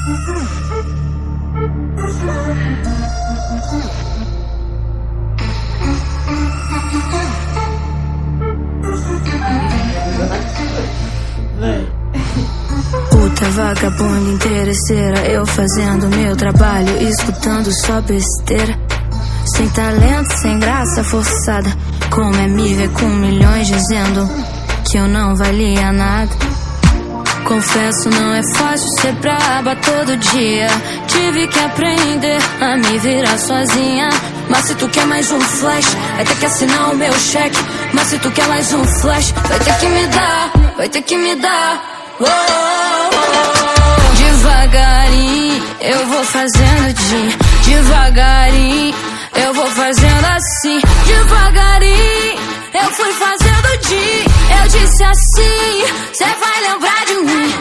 Puta vagabunda interesseira, eu fazendo meu trabalho, escutando só besteira. Sem talento, sem graça forçada. Como é me ver com milhões dizendo que eu não valia nada. Confesso, não é fácil ser braba todo dia. Tive que aprender a me virar sozinha. Mas se tu quer mais um flash, vai ter que assinar o meu cheque. Mas se tu quer mais um flash, vai ter que me dar, vai ter que me dar. Oh, oh, oh. Devagarinho eu vou fazendo devagarinho eu vou fazendo assim. Devagarinho eu fui fazendo eu disse assim, cê vai lembrar de mim.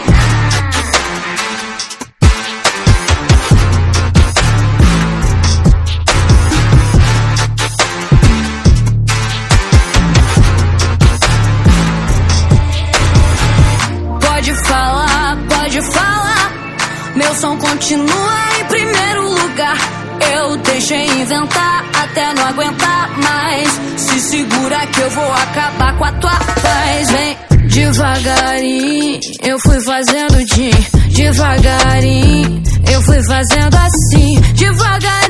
Pode falar, meu som continua em primeiro lugar. Eu deixei inventar até não aguentar mais. Se segura que eu vou acabar com a tua paz. Vem devagarinho, eu fui fazendo devagarinho eu fui fazendo assim, devagarinho